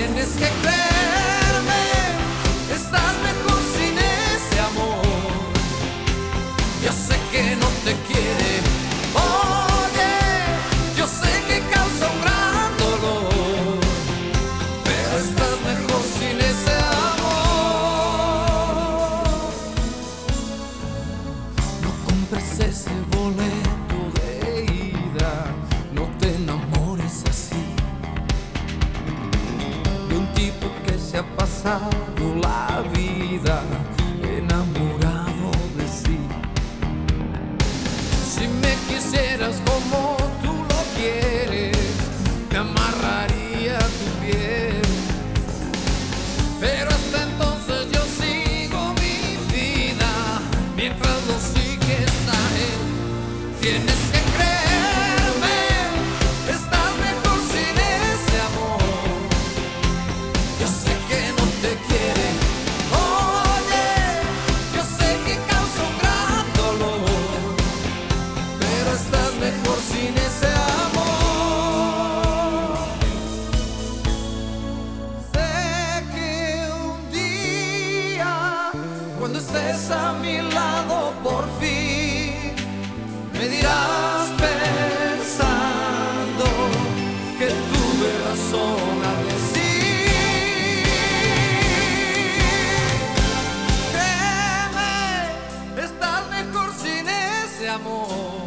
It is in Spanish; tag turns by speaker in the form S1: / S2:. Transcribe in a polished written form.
S1: Tienes que creerme, estás mejor sin ese amor. Yo sé que no te quiere, oye, yo sé que causa un gran dolor, pero estás mejor sin ese amor. No compres ese boleto de ida, no te enamores así de un tipo que se ha pasado la vida enamorado de sí. Si me quisieras como tú lo quieres, me amarraría tu piel, pero hasta entonces yo sigo mi vida mientras lo sigues a él. Tienes que creerme, estás mejor sin ese amor. Yo sé que no te quiere, oye, yo sé que causa un gran dolor, pero estás mejor sin ese amor. Sé que un día, cuando estés a mi lado por fin, me dirás pensando que tuve razón al decir. Créeme, estás mejor sin ese amor.